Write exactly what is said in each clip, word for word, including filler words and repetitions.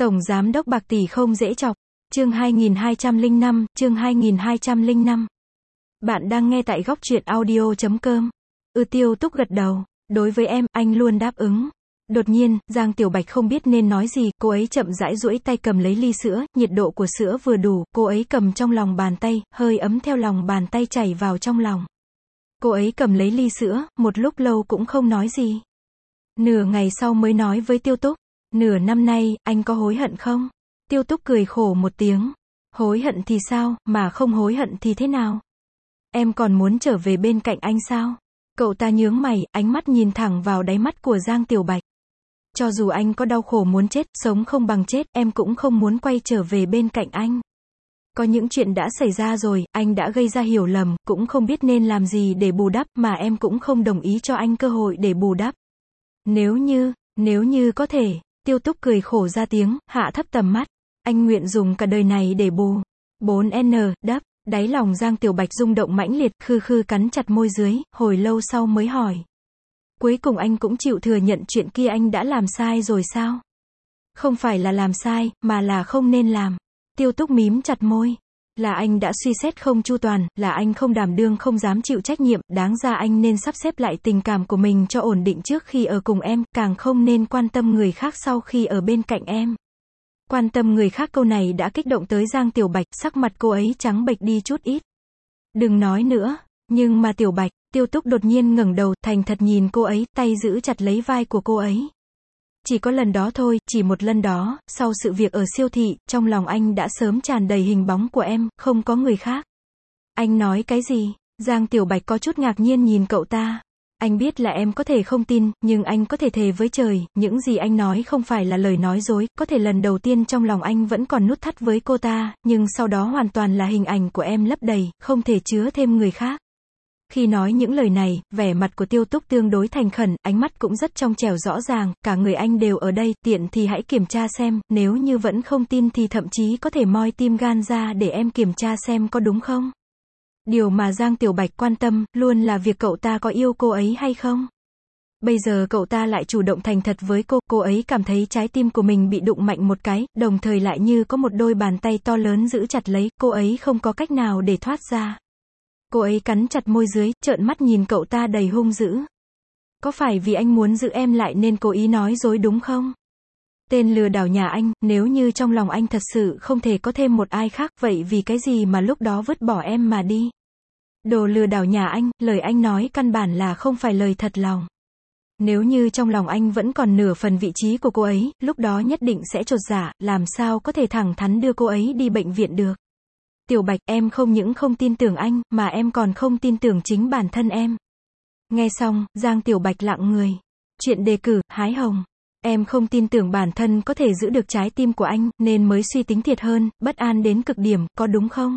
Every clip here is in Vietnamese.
Tổng Giám đốc bạc tỷ không dễ chọc. Chương hai nghìn hai trăm lẻ năm, chương hai nghìn hai trăm lẻ năm. Bạn đang nghe tại góc truyện audio chấm com. Ừ, Tiêu Túc gật đầu. Đối với em, anh luôn đáp ứng. Đột nhiên, Giang Tiểu Bạch không biết nên nói gì, cô ấy chậm rãi duỗi tay cầm lấy ly sữa, nhiệt độ của sữa vừa đủ, cô ấy cầm trong lòng bàn tay, hơi ấm theo lòng bàn tay chảy vào trong lòng. Cô ấy cầm lấy ly sữa, một lúc lâu cũng không nói gì. Nửa ngày sau mới nói với Tiêu Túc, nửa năm nay, anh có hối hận không? Tiêu Túc cười khổ một tiếng. Hối hận thì sao, mà không hối hận thì thế nào? Em còn muốn trở về bên cạnh anh sao? Cậu ta nhướng mày, ánh mắt nhìn thẳng vào đáy mắt của Giang Tiểu Bạch. Cho dù anh có đau khổ muốn chết, sống không bằng chết, em cũng không muốn quay trở về bên cạnh anh. Có những chuyện đã xảy ra rồi, anh đã gây ra hiểu lầm, cũng không biết nên làm gì để bù đắp, mà em cũng không đồng ý cho anh cơ hội để bù đắp. Nếu như, nếu như có thể, Tiêu Túc cười khổ ra tiếng, hạ thấp tầm mắt. Anh nguyện dùng cả đời này để bù. bốn N, đắp, đáy lòng Giang Tiểu Bạch rung động mãnh liệt, khư khư cắn chặt môi dưới, hồi lâu sau mới hỏi. Cuối cùng anh cũng chịu thừa nhận chuyện kia anh đã làm sai rồi sao? Không phải là làm sai, mà là không nên làm. Tiêu Túc mím chặt môi. Là anh đã suy xét không chu toàn, là anh không đảm đương không dám chịu trách nhiệm, đáng ra anh nên sắp xếp lại tình cảm của mình cho ổn định trước khi ở cùng em, càng không nên quan tâm người khác sau khi ở bên cạnh em. Quan tâm người khác câu này đã kích động tới Giang Tiểu Bạch, sắc mặt cô ấy trắng bệch đi chút ít. Đừng nói nữa, nhưng mà Tiểu Bạch, Tiêu Túc đột nhiên ngẩng đầu, thành thật nhìn cô ấy, tay giữ chặt lấy vai của cô ấy. Chỉ có lần đó thôi, chỉ một lần đó, sau sự việc ở siêu thị, trong lòng anh đã sớm tràn đầy hình bóng của em, không có người khác. Anh nói cái gì? Giang Tiểu Bạch có chút ngạc nhiên nhìn cậu ta. Anh biết là em có thể không tin, nhưng anh có thể thề với trời, những gì anh nói không phải là lời nói dối, có thể lần đầu tiên trong lòng anh vẫn còn nút thắt với cô ta, nhưng sau đó hoàn toàn là hình ảnh của em lấp đầy, không thể chứa thêm người khác. Khi nói những lời này, vẻ mặt của Tiêu Túc tương đối thành khẩn, ánh mắt cũng rất trong trẻo rõ ràng, cả người anh đều ở đây, tiện thì hãy kiểm tra xem, nếu như vẫn không tin thì thậm chí có thể moi tim gan ra để em kiểm tra xem có đúng không? Điều mà Giang Tiểu Bạch quan tâm, luôn là việc cậu ta có yêu cô ấy hay không? Bây giờ cậu ta lại chủ động thành thật với cô, cô ấy cảm thấy trái tim của mình bị đụng mạnh một cái, đồng thời lại như có một đôi bàn tay to lớn giữ chặt lấy, cô ấy không có cách nào để thoát ra. Cô ấy cắn chặt môi dưới, trợn mắt nhìn cậu ta đầy hung dữ. Có phải vì anh muốn giữ em lại nên cố ý nói dối đúng không? Tên lừa đảo nhà anh, nếu như trong lòng anh thật sự không thể có thêm một ai khác, vậy vì cái gì mà lúc đó vứt bỏ em mà đi? Đồ lừa đảo nhà anh, lời anh nói căn bản là không phải lời thật lòng. Nếu như trong lòng anh vẫn còn nửa phần vị trí của cô ấy, lúc đó nhất định sẽ chột dạ, làm sao có thể thẳng thắn đưa cô ấy đi bệnh viện được. Tiểu Bạch, em không những không tin tưởng anh, mà em còn không tin tưởng chính bản thân em. Nghe xong, Giang Tiểu Bạch lặng người. Chuyện đề cử, hái hồng. Em không tin tưởng bản thân có thể giữ được trái tim của anh, nên mới suy tính thiệt hơn, bất an đến cực điểm, có đúng không?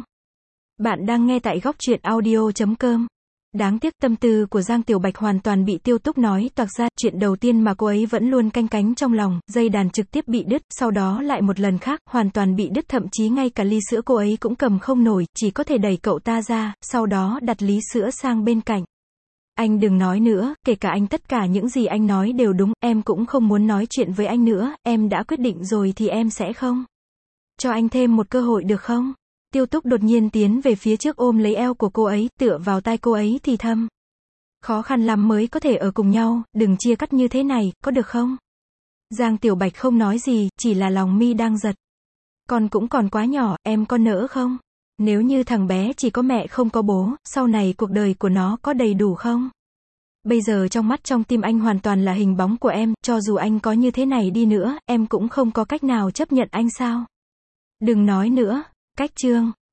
Bạn đang nghe tại góc truyện audio chấm com. Đáng tiếc tâm tư của Giang Tiểu Bạch hoàn toàn bị Tiêu Túc nói toạc ra, chuyện đầu tiên mà cô ấy vẫn luôn canh cánh trong lòng, dây đàn trực tiếp bị đứt, sau đó lại một lần khác, hoàn toàn bị đứt, thậm chí ngay cả ly sữa cô ấy cũng cầm không nổi, chỉ có thể đẩy cậu ta ra, sau đó đặt ly sữa sang bên cạnh. Anh đừng nói nữa, kể cả anh tất cả những gì anh nói đều đúng, em cũng không muốn nói chuyện với anh nữa, em đã quyết định rồi thì em sẽ không. Cho anh thêm một cơ hội được không? Tiêu Túc đột nhiên tiến về phía trước ôm lấy eo của cô ấy, tựa vào tai cô ấy thì thầm. Khó khăn lắm mới có thể ở cùng nhau, đừng chia cắt như thế này, có được không? Giang Tiểu Bạch không nói gì, chỉ là lòng mi đang giật. Con cũng còn quá nhỏ, em có nỡ không? Nếu như thằng bé chỉ có mẹ không có bố, sau này cuộc đời của nó có đầy đủ không? Bây giờ trong mắt trong tim anh hoàn toàn là hình bóng của em, cho dù anh có như thế này đi nữa, em cũng không có cách nào chấp nhận anh sao? Đừng nói nữa. Cách chương.